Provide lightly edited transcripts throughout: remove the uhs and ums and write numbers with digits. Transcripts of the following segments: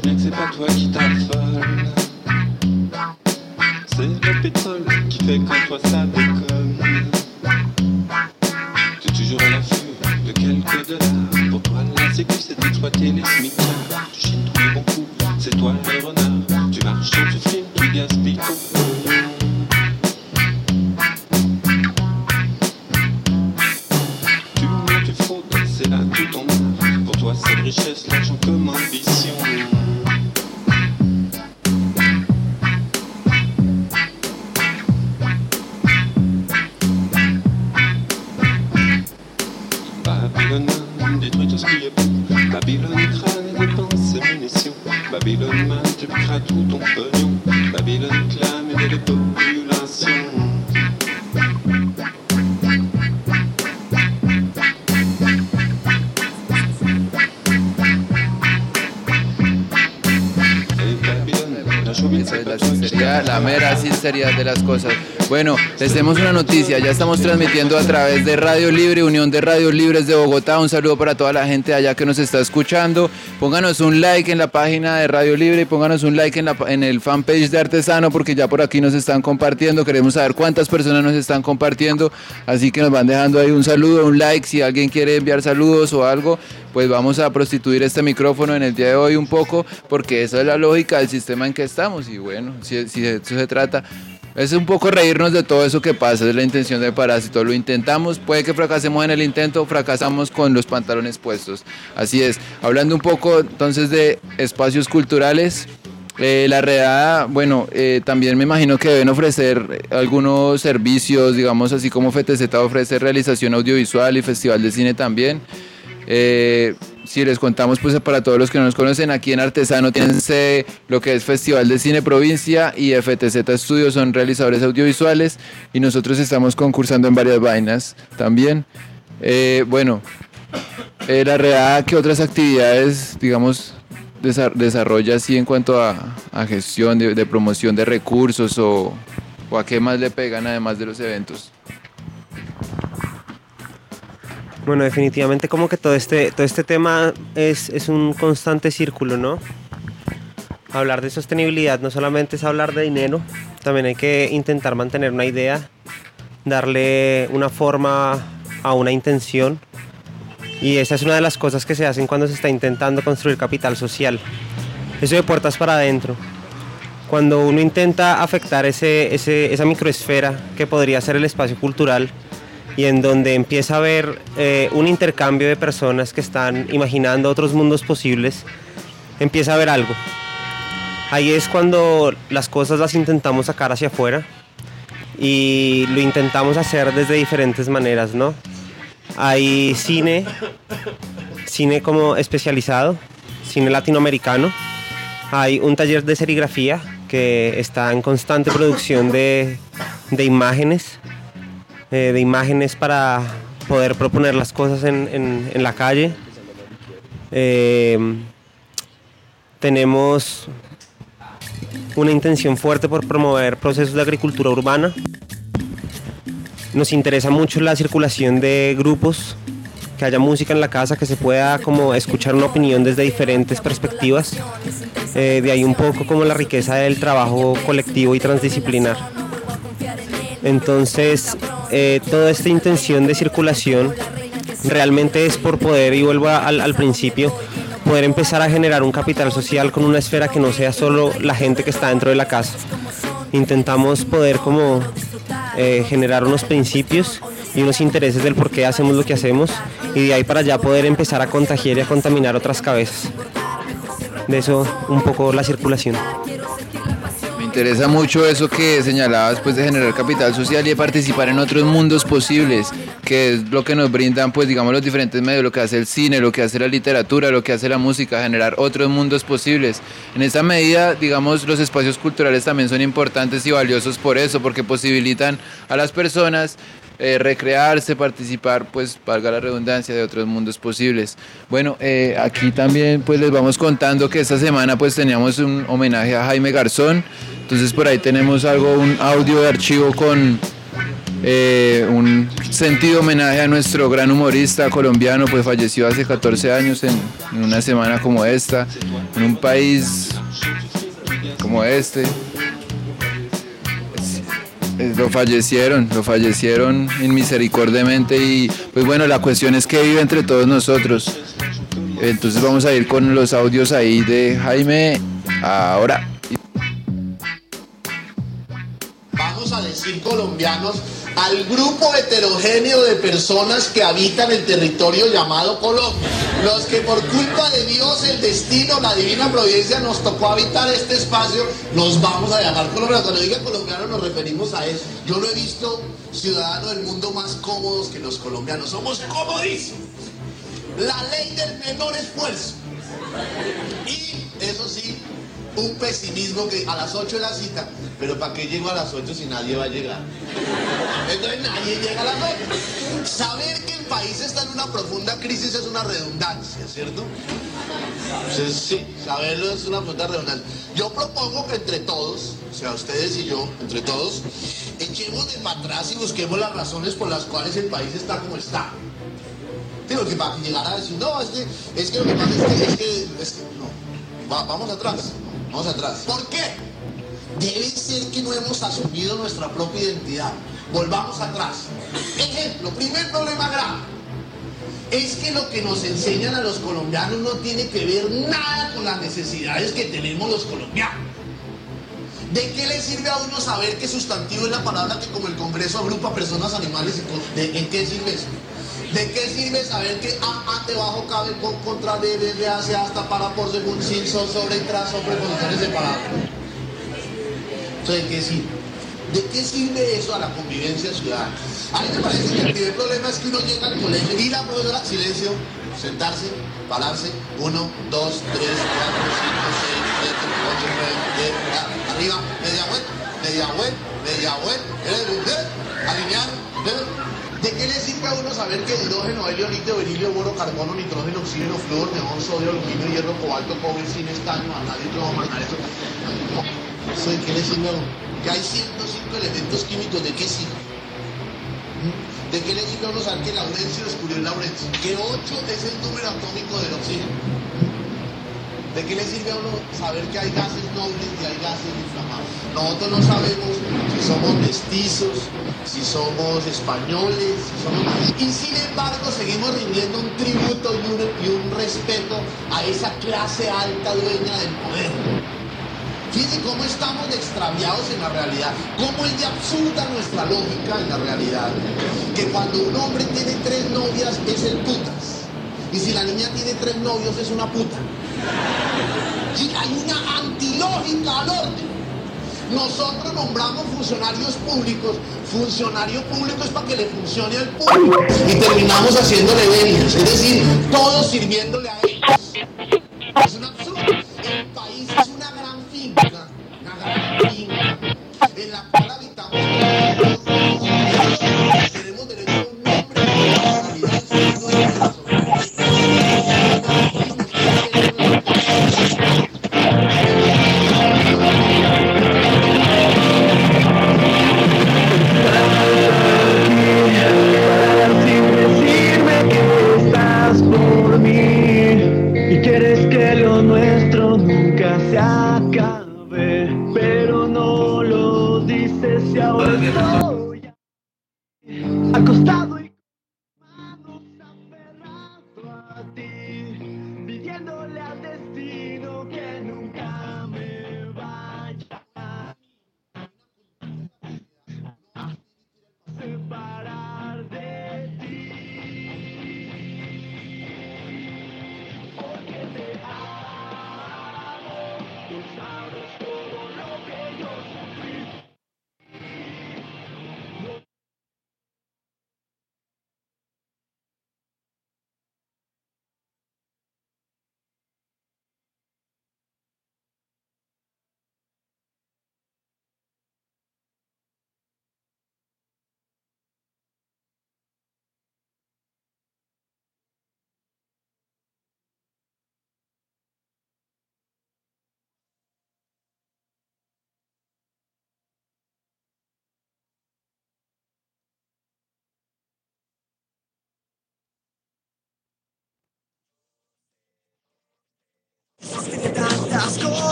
vois bien que c'est pas toi qui t'affole. C'est le pétrole qui fait qu'en toi ça déconne. T'es toujours à l'affût de quelques dollars. Pour toi la sécu c'est d'exploiter les smicards. Tu chines tous les bons coups, c'est toi le renard. Tu marches, tu frimes, tu gaspilles ton pognon. Tu mens, tu fraudes, c'est là tout ton art. Pour toi c'est de richesse, l'argent comme ambition. Babylone détruit tout ce qui est bon. Babylone crâne et dépense ses munitions. Babylone multipliera tout ton pognon. Babylone clame et des populations. La mera sinceridad de las cosas. Bueno, les tenemos una noticia, ya estamos transmitiendo a través de Radio Libre, Unión de Radios Libres de Bogotá. Un saludo para toda la gente allá que nos está escuchando. Pónganos un like en la página de Radio Libre y pónganos un like en el fanpage de Artesano, porque ya por aquí nos están compartiendo. Queremos saber cuántas personas nos están compartiendo, así que nos van dejando ahí un saludo, un like. Si alguien quiere enviar saludos o algo, pues vamos a prostituir este micrófono en el día de hoy un poco, porque esa es la lógica del sistema en que estamos. Y bueno, si de eso se trata, es un poco reírnos de todo eso que pasa, es la intención de Parásito. Lo intentamos, puede que fracasemos en el intento, fracasamos con los pantalones puestos. Así es. Hablando un poco entonces de espacios culturales, la redada, bueno, también me imagino que deben ofrecer algunos servicios, digamos así como FTZ ofrece realización audiovisual y festival de cine también. Si les contamos, pues para todos los que no nos conocen, aquí en Artesano tienen lo que es Festival de Cine Provincia y FTZ Studios, son realizadores audiovisuales y nosotros estamos concursando en varias vainas también. La redada, ¿qué otras actividades, digamos, desarrolla así en cuanto a gestión de promoción de recursos o a qué más le pegan además de los eventos? Bueno, definitivamente como que todo este tema es un constante círculo, ¿no? Hablar de sostenibilidad no solamente es hablar de dinero, también hay que intentar mantener una idea, darle una forma a una intención, y esa es una de las cosas que se hacen cuando se está intentando construir capital social. Eso de puertas para adentro. Cuando uno intenta afectar esa microesfera que podría ser el espacio cultural, y en donde empieza a haber un intercambio de personas que están imaginando otros mundos posibles, empieza a haber algo. Ahí es cuando las cosas las intentamos sacar hacia afuera y lo intentamos hacer desde diferentes maneras, ¿no? Hay cine como especializado, cine latinoamericano. Hay un taller de serigrafía que está en constante producción de imágenes. De imágenes para poder proponer las cosas en la calle. Tenemos una intención fuerte por promover procesos de agricultura urbana. Nos interesa mucho la circulación de grupos, que haya música en la casa, que se pueda como escuchar una opinión desde diferentes perspectivas. De ahí un poco como la riqueza del trabajo colectivo y transdisciplinar. Entonces, toda esta intención de circulación realmente es por poder, y vuelvo al principio, poder empezar a generar un capital social con una esfera que no sea solo la gente que está dentro de la casa. Intentamos poder como generar unos principios y unos intereses del por qué hacemos lo que hacemos, y de ahí para allá poder empezar a contagiar y a contaminar otras cabezas. De eso un poco la circulación. Me interesa mucho eso que señalabas, pues, de generar capital social y de participar en otros mundos posibles, que es lo que nos brindan, pues, digamos, los diferentes medios, lo que hace el cine, lo que hace la literatura, lo que hace la música, generar otros mundos posibles. En esa medida, digamos, los espacios culturales también son importantes y valiosos por eso, porque posibilitan a las personas recrearse, participar, pues, valga la redundancia, de otros mundos posibles. Bueno, aquí también, pues, les vamos contando que esta semana, pues, teníamos un homenaje a Jaime Garzón. Entonces por ahí tenemos un audio de archivo con Un sentido homenaje a nuestro gran humorista colombiano, pues falleció hace 14 años en una semana como esta, en un país como este. Lo fallecieron inmisericordiamente y pues bueno, la cuestión es que vive entre todos nosotros. Entonces vamos a ir con los audios ahí de Jaime ahora. Vamos a decir colombianos al grupo heterogéneo de personas que habitan el territorio llamado Colombia. Los que por culpa de Dios, el destino, la divina providencia nos tocó habitar este espacio, los vamos a llamar colombianos. Cuando diga colombianos nos referimos a eso. Yo no he visto ciudadanos del mundo más cómodos que los colombianos. Somos comodísimos. La ley del menor esfuerzo. Y eso sí, un pesimismo que a las 8 es la cita, pero ¿para qué llego a las 8 si nadie va a llegar? Entonces nadie llega a las 8. Saber que el país está en una profunda crisis es una redundancia, ¿cierto? Entonces sí, saberlo es una profunda redundancia. Yo propongo que entre todos, o sea, ustedes y yo, entre todos, echemos de para atrás y busquemos las razones por las cuales el país está como está. Digo, que para que llegara a decir, no, es que lo que pasa es que no, vamos atrás. Vamos atrás. ¿Por qué? Debe ser que no hemos asumido nuestra propia identidad. Volvamos atrás. Ejemplo, primer problema grave. Es que lo que nos enseñan a los colombianos no tiene que ver nada con las necesidades que tenemos los colombianos. ¿De qué le sirve a uno saber que sustantivo es la palabra que como el Congreso agrupa personas, animales y cosas? ¿En qué sirve eso? ¿De qué sirve saber que A debajo cabe con contra B, B hace hasta para por según sin son sobre y tras sobre posiciones separadas? Entonces, ¿de qué sirve? ¿De qué sirve eso a la convivencia ciudadana? A mí me parece que el primer problema es que uno llega al colegio y la profesora, silencio, sentarse, pararse, 1, 2, 3, 4, 5, 6, 7, 8, 9, 10, arriba, media vuelta, alinear, ¿de qué le sirve a uno saber que hidrógeno, helio, litio, berilio, boro, carbono, nitrógeno, oxígeno, flúor, neón, sodio, aluminio, hierro, cobalto, cobre, zinc, estaño, vanadio, plomo, manganeso? ¿Eso de qué le sirve a uno? Que hay 105 elementos químicos, ¿de qué sirve? ¿De qué le sirve a uno saber que Laurencio descubrió el Laurencio? Que 8 es el número atómico del oxígeno. ¿De qué le sirve a uno saber que hay gases nobles y hay gases inflamables? Nosotros no sabemos si somos mestizos, si somos españoles, y sin embargo seguimos rindiendo un tributo y un respeto a esa clase alta dueña del poder. Fíjense cómo estamos de extraviados en la realidad, cómo es de absurda nuestra lógica en la realidad, que cuando un hombre tiene 3 novias es el putas, y si la niña tiene 3 novios es una puta. Sí, hay una antilógica al orden. Nosotros nombramos funcionarios públicos. Funcionario público es para que le funcione al público. Y terminamos haciéndole venias, es decir, todos sirviéndole a ellos. Es un absurdo. El país es una gran finca, en la cual habitamos. Tenemos derecho a un nombre, a la realidad es un de la Sin decirme que estás por mí.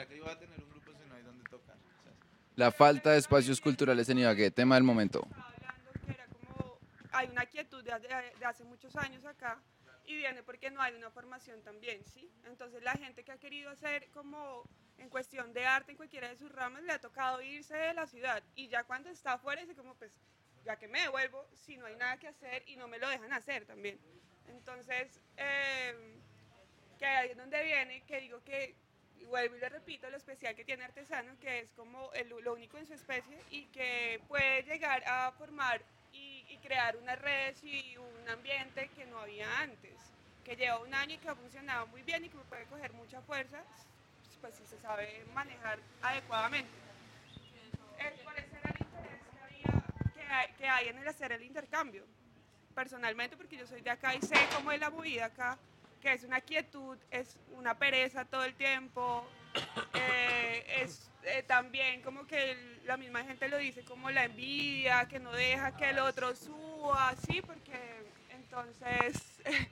¿para qué yo voy a tener un grupo si no hay donde tocar? La falta de espacios culturales en Ibagué, tema del momento. Estaba hablando que era como, hay una quietud de hace muchos años acá y viene porque no hay una formación también, ¿sí? Entonces la gente que ha querido hacer como en cuestión de arte en cualquiera de sus ramas le ha tocado irse de la ciudad y ya cuando está afuera dice como pues ya que me devuelvo si no hay nada que hacer y no me lo dejan hacer también. Entonces, que ahí es donde viene, que digo que, y vuelvo y le repito, lo especial que tiene Artesano, que es como lo único en su especie y que puede llegar a formar y crear unas redes y un ambiente que no había antes, que lleva un año y que ha funcionado muy bien y que puede coger mucha fuerza, pues si se sabe manejar adecuadamente. Por ese era el interés que hay en el hacer el intercambio. Personalmente, porque yo soy de acá y sé cómo es la movida acá, que es una quietud, es una pereza todo el tiempo, es también como que la misma gente lo dice, como la envidia, que no deja que el otro suba, ¿sí? Porque entonces,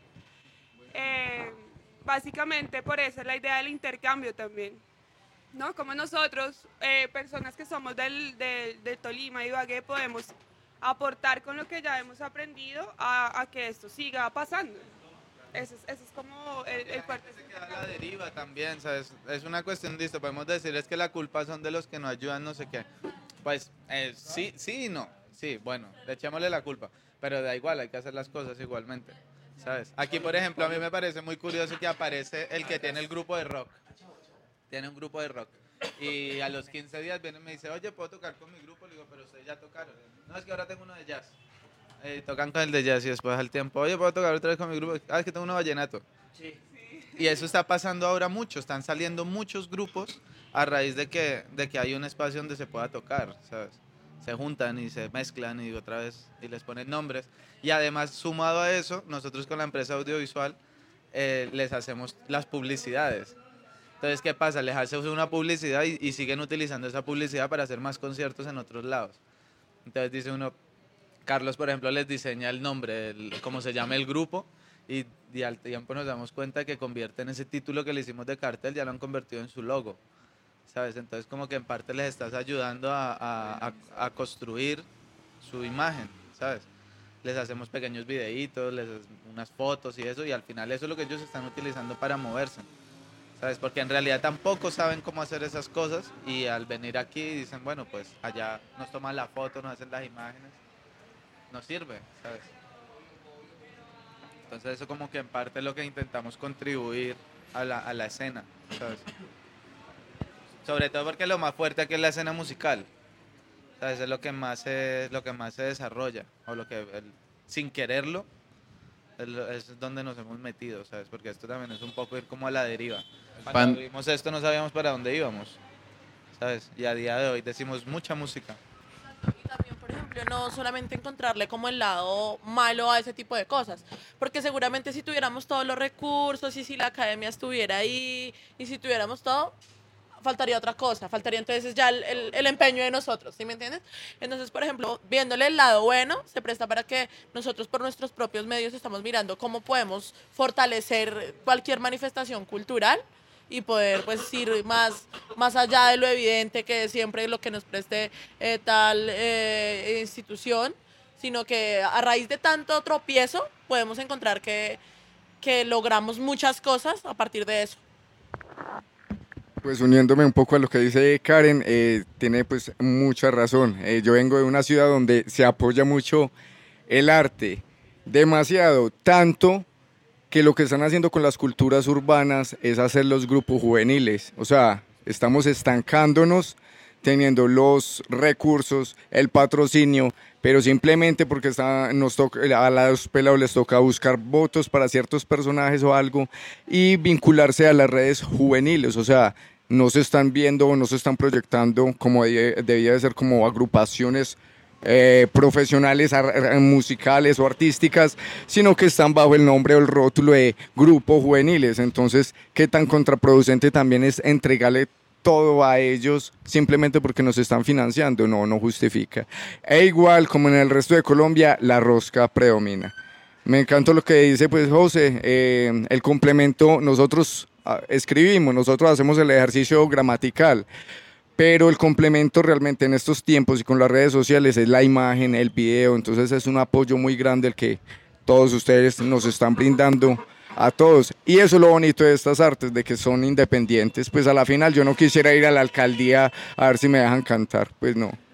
básicamente por eso es la idea del intercambio también, ¿no? Como nosotros, personas que somos de Tolima y Ibagué, podemos aportar con lo que ya hemos aprendido a que esto siga pasando. Eso es como el fuerte. Se queda a la deriva también, ¿sabes? Es una cuestión de esto, podemos decir, es que la culpa son de los que nos ayudan, no sé qué. Pues sí y no, sí, bueno, le echémosle la culpa, pero da igual, hay que hacer las cosas igualmente, ¿sabes? Aquí, por ejemplo, a mí me parece muy curioso que aparece el que tiene el grupo de rock, tiene un grupo de rock. Y a los 15 días viene y me dice, oye, ¿puedo tocar con mi grupo? Le digo, pero ustedes ya tocaron. No, es que ahora tengo uno de jazz. Tocan con el de jazz y después al tiempo, oye, ¿puedo tocar otra vez con mi grupo? Ah, es que tengo uno vallenato. Sí. Y eso está pasando ahora mucho. Están saliendo muchos grupos a raíz de que hay un espacio donde se pueda tocar, ¿sabes? Se juntan y se mezclan y otra vez y les ponen nombres. Y además, sumado a eso, nosotros con la empresa audiovisual les hacemos las publicidades. Entonces, ¿qué pasa? Les hace una publicidad y siguen utilizando esa publicidad para hacer más conciertos en otros lados. Entonces dice uno, Carlos, por ejemplo, les diseña el nombre, cómo se llama el grupo, y al tiempo nos damos cuenta que convierten ese título que le hicimos de cartel, ya lo han convertido en su logo, ¿sabes? Entonces, como que en parte les estás ayudando a construir su imagen, ¿sabes? Les hacemos pequeños videitos, unas fotos y eso, y al final eso es lo que ellos están utilizando para moverse. ¿Sabes? Porque en realidad tampoco saben cómo hacer esas cosas y al venir aquí dicen, bueno, pues allá nos toman la foto, nos hacen las imágenes, no sirve, ¿sabes? Entonces eso como que en parte es lo que intentamos contribuir a la escena, ¿sabes? Sobre todo porque lo más fuerte aquí es la escena musical, ¿sabes? Es lo que más se desarrolla, o lo que sin quererlo es donde nos hemos metido, ¿sabes? Porque esto también es un poco ir como a la deriva. Cuando vimos esto no sabíamos para dónde íbamos, ¿sabes? Y a día de hoy decimos mucha música. Y también, por ejemplo, no solamente encontrarle como el lado malo a ese tipo de cosas, porque seguramente si tuviéramos todos los recursos y si la academia estuviera ahí y si tuviéramos todo, faltaría otra cosa, faltaría entonces ya el empeño de nosotros, ¿sí me entiendes? Entonces, por ejemplo, viéndole el lado bueno, se presta para que nosotros por nuestros propios medios estamos mirando cómo podemos fortalecer cualquier manifestación cultural y poder pues ir más allá de lo evidente que es siempre lo que nos preste tal institución, sino que a raíz de tanto tropiezo podemos encontrar que logramos muchas cosas a partir de eso. Pues uniéndome un poco a lo que dice Karen, tiene pues mucha razón. Yo vengo de una ciudad donde se apoya mucho el arte, demasiado, tanto que lo que están haciendo con las culturas urbanas es hacer los grupos juveniles. O sea, estamos estancándonos teniendo los recursos, el patrocinio, pero simplemente porque a los pelados les toca buscar votos para ciertos personajes o algo y vincularse a las redes juveniles. O sea, no se están viendo o no se están proyectando como debía de ser, como agrupaciones profesionales, musicales o artísticas, sino que están bajo el nombre o el rótulo de grupos juveniles. Entonces, ¿qué tan contraproducente también es entregarle todo a ellos simplemente porque nos están financiando? No justifica. E igual como en el resto de Colombia, la rosca predomina. Me encanta lo que dice pues José, el complemento. Nosotros escribimos, nosotros hacemos el ejercicio gramatical, pero el complemento realmente en estos tiempos y con las redes sociales es la imagen, el video, entonces es un apoyo muy grande el que todos ustedes nos están brindando a todos. Y eso es lo bonito de estas artes, de que son independientes. Pues a la final yo no quisiera ir a la alcaldía a ver si me dejan cantar, pues no.